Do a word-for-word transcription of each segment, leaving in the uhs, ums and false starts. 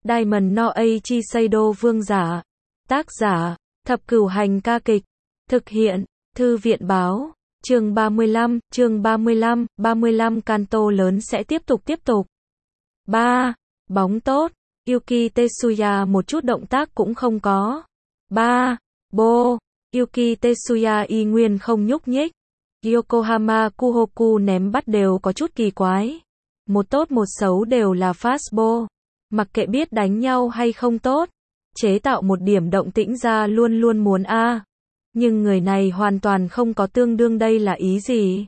Diamond no Eiichi Seido vương giả. Tác giả, Thập Cửu Hành ca kịch. Thực hiện, Thư viện Báo. Chương ba mươi lăm, chương ba mươi lăm, ba mươi lăm Kanto lớn sẽ tiếp tục tiếp tục. ba. Bóng tốt. Yuki Tetsuya một chút động tác cũng không có. ba. Bô. Yuki Tetsuya y nguyên không nhúc nhích. Yokohama Kuhoku ném bắt đều có chút kỳ quái. Một tốt một xấu đều là fastball. Mặc kệ biết đánh nhau hay không tốt, chế tạo một điểm động tĩnh ra luôn luôn muốn a. Nhưng người này hoàn toàn không có tương đương, đây là ý gì?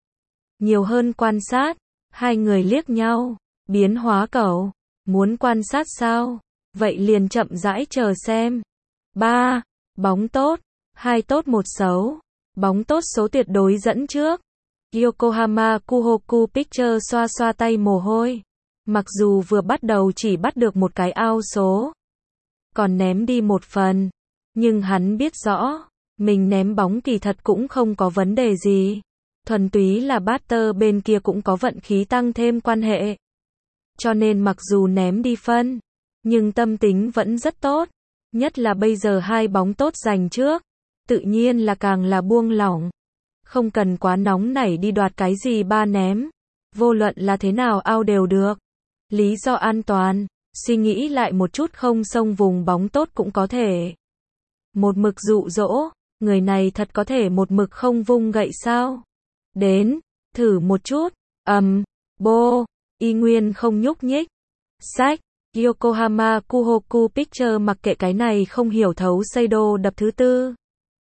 Nhiều hơn quan sát, hai người liếc nhau, biến hóa cẩu, muốn quan sát sao? Vậy liền chậm rãi chờ xem. ba. Bóng tốt, hai tốt một xấu. Bóng tốt số tuyệt đối dẫn trước. Yokohama Kuhoku Picture xoa xoa tay mồ hôi. Mặc dù vừa bắt đầu chỉ bắt được một cái ao số, còn ném đi một phần, nhưng hắn biết rõ, mình ném bóng kỳ thật cũng không có vấn đề gì. Thuần túy là batter bên kia cũng có vận khí tăng thêm quan hệ. Cho nên mặc dù ném đi phân, nhưng tâm tính vẫn rất tốt. Nhất là bây giờ hai bóng tốt giành trước, tự nhiên là càng là buông lỏng. Không cần quá nóng nảy đi đoạt cái gì ba ném. Vô luận là thế nào ao đều được. Lý do an toàn, suy nghĩ lại một chút không xông vùng bóng tốt cũng có thể. Một mực dụ dỗ, người này thật có thể một mực không vung gậy sao? Đến, thử một chút, ầm, um, bô, y nguyên không nhúc nhích. Sách, Yokohama Kuhoku Picture mặc kệ cái này không hiểu thấu Seido đập thứ tư.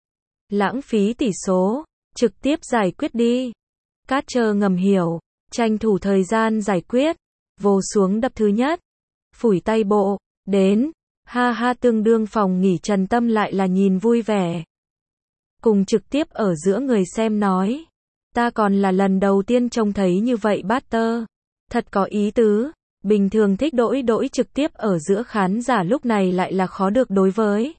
Lãng phí tỷ số, trực tiếp giải quyết đi. Catcher ngầm hiểu, tranh thủ thời gian giải quyết, vồ xuống đập thứ nhất. Phủi tay bộ, đến, ha ha tương đương phòng nghỉ Trần Tâm lại là nhìn vui vẻ. Cùng trực tiếp ở giữa người xem nói, ta còn là lần đầu tiên trông thấy như vậy batter. Thật có ý tứ, bình thường thích đỗi đỗi trực tiếp ở giữa khán giả lúc này lại là khó được đối với.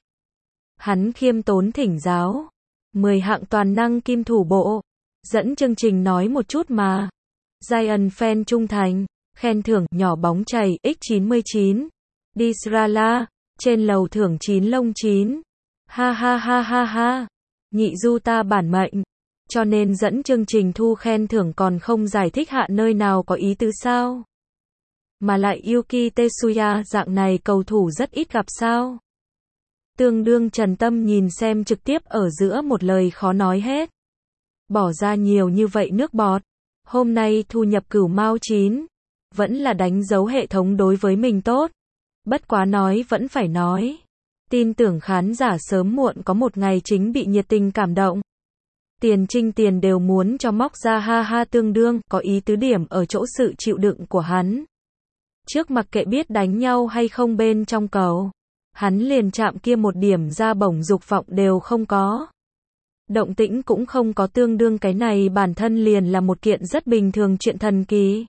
Hắn khiêm tốn thỉnh giáo. mười hạng toàn năng kim thủ bộ. Dẫn chương trình nói một chút mà. Giant fan trung thành. Khen thưởng nhỏ bóng chày x chín mươi chín. Disrala. Trên lầu thưởng chín lông chín. Ha ha ha ha ha. Nhị du ta bản mệnh. Cho nên dẫn chương trình thu khen thưởng còn không giải thích hạ nơi nào có ý tứ sao. Mà lại Yuki Tetsuya dạng này cầu thủ rất ít gặp sao. Tương đương Trần Tâm nhìn xem trực tiếp ở giữa một lời khó nói hết. Bỏ ra nhiều như vậy nước bọt. Hôm nay thu nhập cửu mao chín. Vẫn là đánh dấu hệ thống đối với mình tốt. Bất quá nói vẫn phải nói. Tin tưởng khán giả sớm muộn có một ngày chính bị nhiệt tình cảm động. Tiền trinh tiền đều muốn cho móc ra ha ha tương đương có ý tứ điểm ở chỗ sự chịu đựng của hắn. Trước mặc kệ biết đánh nhau hay không bên trong cầu. Hắn liền chạm kia một điểm ra bổng dục vọng đều không có. Động tĩnh cũng không có tương đương cái này bản thân liền là một kiện rất bình thường chuyện thần kỳ.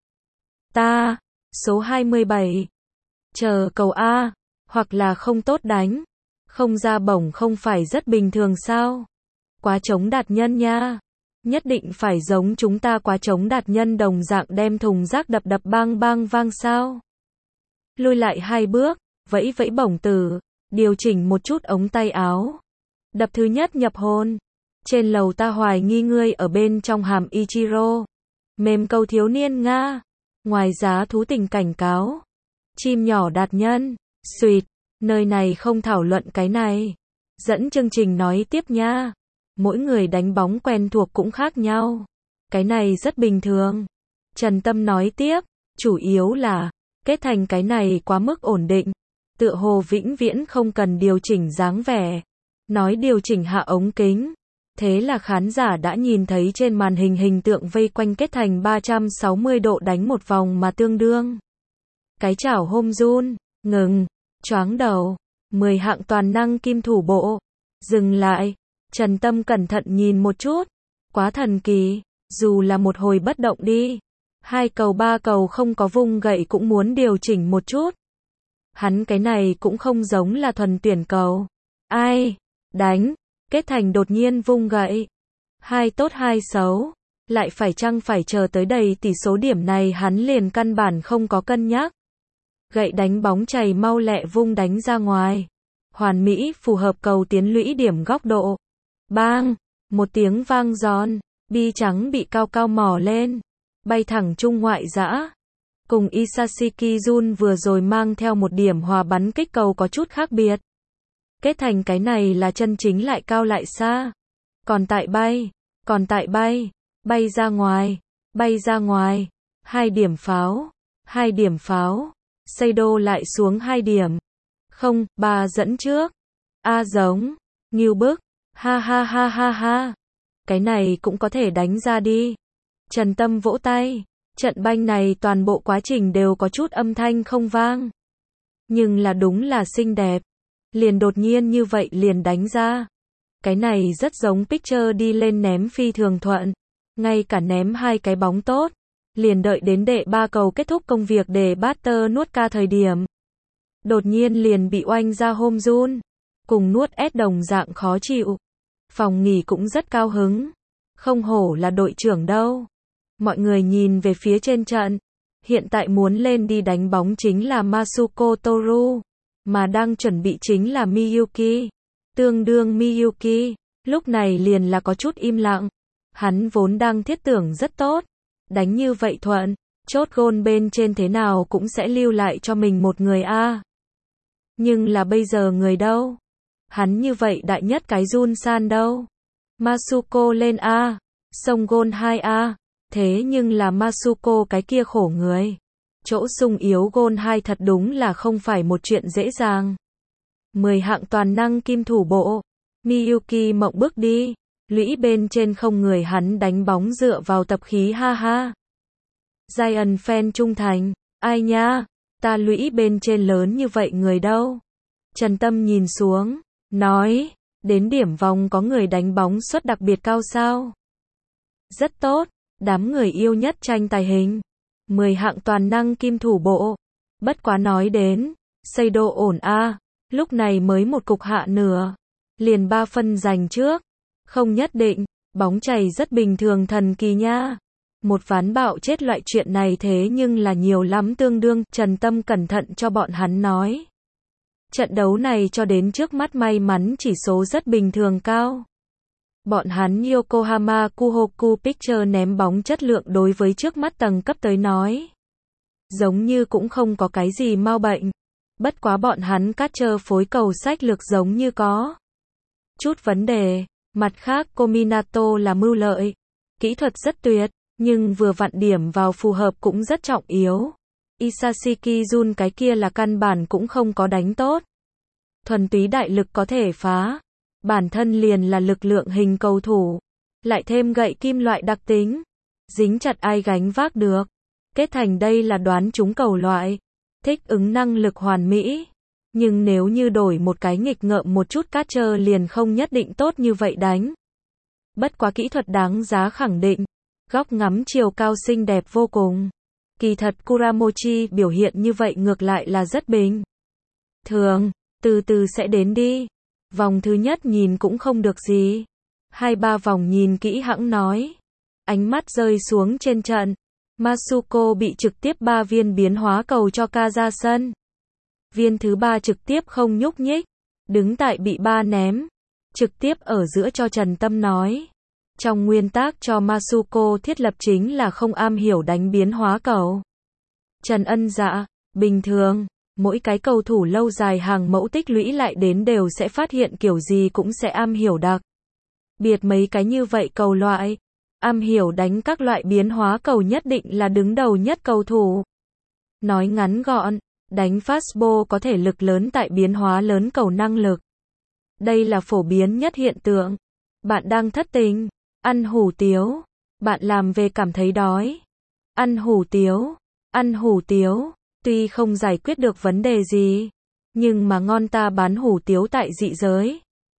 Ta, số hai mươi bảy. Chờ cầu A, hoặc là không tốt đánh. Không ra bổng không phải rất bình thường sao? Quá chống đạt nhân nha. Nhất định phải giống chúng ta quá chống đạt nhân đồng dạng đem thùng rác đập đập bang bang vang sao? Lùi lại hai bước. Vẫy vẫy bổng tử, điều chỉnh một chút ống tay áo. Đập thứ nhất nhập hồn. Trên lầu ta hoài nghi ngươi ở bên trong hàm Ichiro. Mềm câu thiếu niên Nga. Ngoài giá thú tình cảnh cáo. Chim nhỏ đạt nhân. Xuyệt. Nơi này không thảo luận cái này. Dẫn chương trình nói tiếp nha. Mỗi người đánh bóng quen thuộc cũng khác nhau. Cái này rất bình thường. Trần Tâm nói tiếp. Chủ yếu là, kết thành cái này quá mức ổn định. Tựa hồ vĩnh viễn không cần điều chỉnh dáng vẻ. Nói điều chỉnh hạ ống kính. Thế là khán giả đã nhìn thấy trên màn hình hình tượng vây quanh kết thành ba trăm sáu mươi độ đánh một vòng mà tương đương. Cái chảo hôm run, ngừng, choáng đầu, mười hạng toàn năng kim thủ bộ. Dừng lại, Trần Tâm cẩn thận nhìn một chút. Quá thần kỳ, dù là một hồi bất động đi. Hai cầu ba cầu không có vung gậy cũng muốn điều chỉnh một chút. Hắn cái này cũng không giống là thuần tuyển cầu. Ai? Đánh. Kết thành đột nhiên vung gậy. Hai tốt hai xấu. Lại phải chăng phải chờ tới đầy tỷ số điểm này hắn liền căn bản không có cân nhắc. Gậy đánh bóng chày mau lẹ vung đánh ra ngoài. Hoàn mỹ phù hợp cầu tiến lũy điểm góc độ. Bang! Một tiếng vang giòn, bi trắng bị cao cao mò lên, bay thẳng trung ngoại giã. Cùng Isashiki Jun vừa rồi mang theo một điểm hòa bắn kích cầu có chút khác biệt. Kết thành cái này là chân chính lại cao lại xa. Còn tại bay, còn tại bay, bay ra ngoài, bay ra ngoài. Hai điểm pháo, hai điểm pháo. Seido lại xuống hai điểm. Không, ba dẫn trước. A giống, nghiêu bức, ha ha ha ha ha. Cái này cũng có thể đánh ra đi. Trần Tâm vỗ tay. Trận banh này toàn bộ quá trình đều có chút âm thanh không vang. Nhưng là đúng là xinh đẹp. Liền đột nhiên như vậy liền đánh ra. Cái này rất giống Picture đi lên ném phi thường thuận. Ngay cả ném hai cái bóng tốt. Liền đợi đến đệ ba cầu kết thúc công việc để batter nuốt ca thời điểm. Đột nhiên liền bị oanh ra home run. Cùng nuốt S đồng dạng khó chịu. Phòng nghỉ cũng rất cao hứng. Không hổ là đội trưởng đâu. Mọi người nhìn về phía trên trận. Hiện tại muốn lên đi đánh bóng chính là Masuko Toru. Mà đang chuẩn bị chính là Miyuki. Tương đương Miyuki. Lúc này liền là có chút im lặng. Hắn vốn đang thiết tưởng rất tốt. Đánh như vậy thuận. Chốt gôn bên trên thế nào cũng sẽ lưu lại cho mình một người a. Nhưng là bây giờ người đâu? Hắn như vậy đại nhất cái Jun San đâu? Masuko lên A. Sông gôn hai A. Thế nhưng là Masuko cái kia khổ người. Chỗ sung yếu gôn hai thật đúng là không phải một chuyện dễ dàng. mười hạng toàn năng kim thủ bộ. Miyuki mộng bước đi. Lũy bên trên không người hắn đánh bóng dựa vào tập khí ha ha. Giant fan trung thành. Ai nha? Ta lũy bên trên lớn như vậy người đâu? Trần Tâm nhìn xuống. Nói. Đến điểm vòng có người đánh bóng suất đặc biệt cao sao? Rất tốt. Đám người yêu nhất tranh tài hình. mười hạng toàn năng kim thủ bộ. Bất quá nói đến. Seido ổn a. Lúc này mới một cục hạ nửa. Liền ba phân giành trước. Không nhất định. Bóng chày rất bình thường thần kỳ nha. Một ván bạo chết loại chuyện này thế nhưng là nhiều lắm tương đương. Trần Tâm cẩn thận cho bọn hắn nói. Trận đấu này cho đến trước mắt may mắn chỉ số rất bình thường cao. Bọn hắn Yokohama Kuhoku Picture ném bóng chất lượng đối với trước mắt tầng cấp tới nói. Giống như cũng không có cái gì mau bệnh. Bất quá bọn hắn catcher phối cầu sách lược giống như có chút vấn đề. Mặt khác Kominato là mưu lợi. Kỹ thuật rất tuyệt, nhưng vừa vặn điểm vào phù hợp cũng rất trọng yếu. Isashiki Jun cái kia là căn bản cũng không có đánh tốt. Thuần túy đại lực có thể phá. Bản thân liền là lực lượng hình cầu thủ. Lại thêm gậy kim loại đặc tính. Dính chặt ai gánh vác được. Kết thành đây là đoán trúng cầu loại. Thích ứng năng lực hoàn mỹ. Nhưng nếu như đổi một cái nghịch ngợm một chút catcher liền không nhất định tốt như vậy đánh. Bất quá kỹ thuật đáng giá khẳng định. Góc ngắm chiều cao xinh đẹp vô cùng. Kỳ thật Kuramochi biểu hiện như vậy ngược lại là rất bình thường, từ từ sẽ đến đi. Vòng thứ nhất nhìn cũng không được gì. Hai ba vòng nhìn kỹ hãng nói. Ánh mắt rơi xuống trên trận. Masuko bị trực tiếp ba viên biến hóa cầu cho ca ra sân. Viên thứ ba trực tiếp không nhúc nhích. Đứng tại bị ba ném. Trực tiếp ở giữa cho Trần Tâm nói. Trong nguyên tắc cho Masuko thiết lập chính là không am hiểu đánh biến hóa cầu. Trần Ân dạ, bình thường, mỗi cái cầu thủ lâu dài hàng mẫu tích lũy lại đến đều sẽ phát hiện kiểu gì cũng sẽ am hiểu đặc biệt mấy cái như vậy cầu loại. Am hiểu đánh các loại biến hóa cầu nhất định là đứng đầu nhất cầu thủ. Nói ngắn gọn, đánh fastball có thể lực lớn tại biến hóa lớn cầu năng lực. Đây là phổ biến nhất hiện tượng. Bạn đang thất tình, ăn hủ tiếu, bạn làm về cảm thấy đói. Ăn hủ tiếu, ăn hủ tiếu, tuy không giải quyết được vấn đề gì, nhưng mà ngon ta bán hủ tiếu tại dị giới.